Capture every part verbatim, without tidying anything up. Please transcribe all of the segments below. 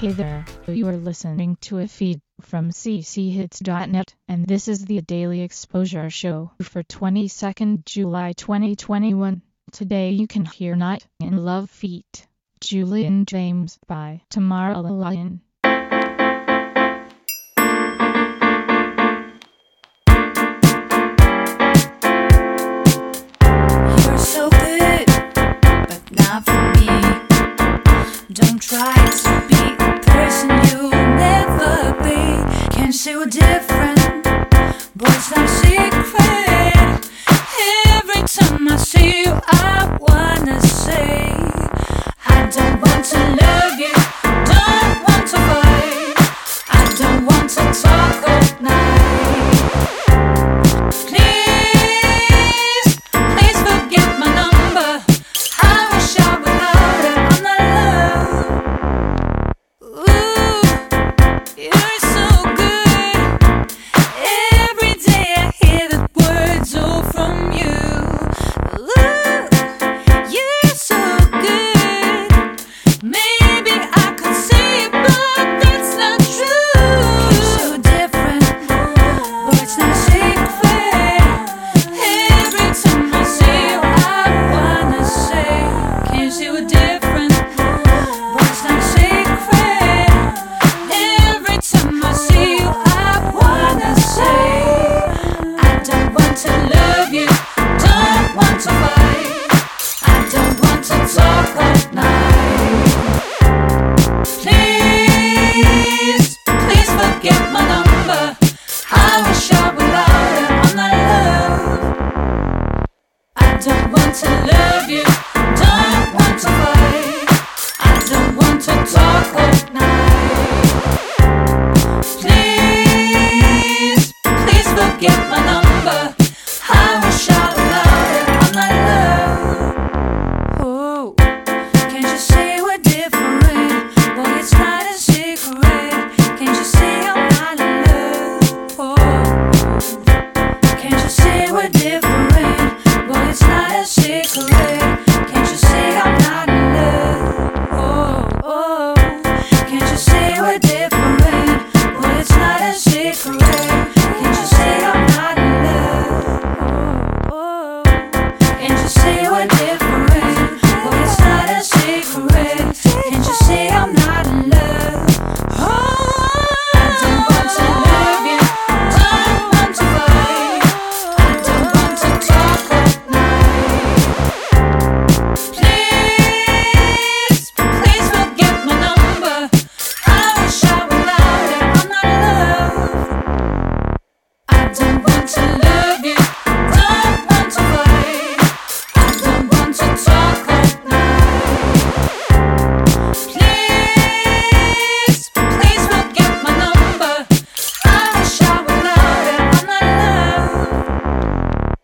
Hey there, you are listening to a feed from c c hits dot net, and this is the Daily Exposure Show for twenty-second July twenty twenty-one. Today you can hear Night in Love feat. Julie and James by Tamara Lion. You're so good, but not for me. Don't try to be the person you'll never be. Can't say we're different, but it's not a secret. Every time I see you, I wanna say I don't want to love you, don't want to fight, I don't want to talk all night. Please, please forget my number. I wish I would love it on the love. Ooh, you're so good. Every day I hear the words all from you. Ooh, you're so good. Maybe I could say it, but that's not true. You're so different, but it's not a secret. Every time I see you, I wanna say, can't say we're different, but it's not a secret. Every time I see you, I wanna say I don't want to love you, don't want to fight, I don't want to talk all night. Please, please forget my number. I wish I would love it on the love. I don't want to love you, don't want to fight, I don't want to talk all night. Please, please forget my number. I wish I would love it on the love. Oh, can't you say we're different? Well, it's not a secret. Can't you say I'm not in love? Oh, can't you say we're different? Well, it's not a secret. Can't you say I'm not in love? Oh, oh, can't you say we're different? Well, it's not a secret. Can't you say I'm not in love? Oh, oh, can't you say we're different? Well, it's not a secret. Can't you say I'm not in love? Oh, I don't want to love you, don't want to fight, I don't want to talk all night. Please, please forget my number. I wish I would love it on the love. I don't want to love you, don't want to fight, I don't want to talk all night. Please, please forget my number. I wish I would love it on the love.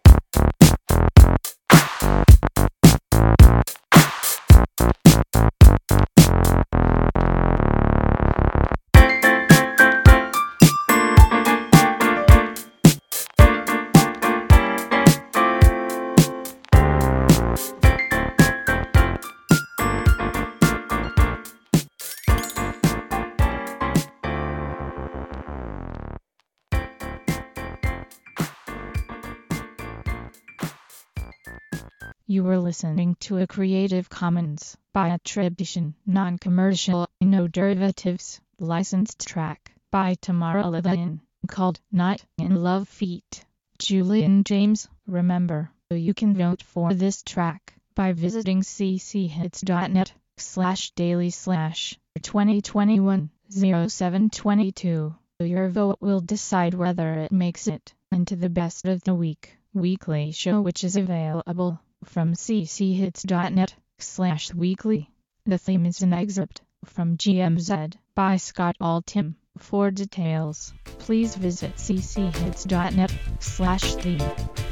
You were listening to a Creative Commons by attribution, non-commercial, no derivatives, licensed track by Tamara Lion, called Night in Love feat. Julie and James. Remember, you can vote for this track by visiting c c hits dot net slash daily slash twenty twenty-one oh seven twenty-two. Your vote will decide whether it makes it into the Best of the Week weekly show, which is available from c c hits dot net slash weekly. The theme is an excerpt from G M Z by Scott Altham. For details, please visit c c hits dot net slash theme.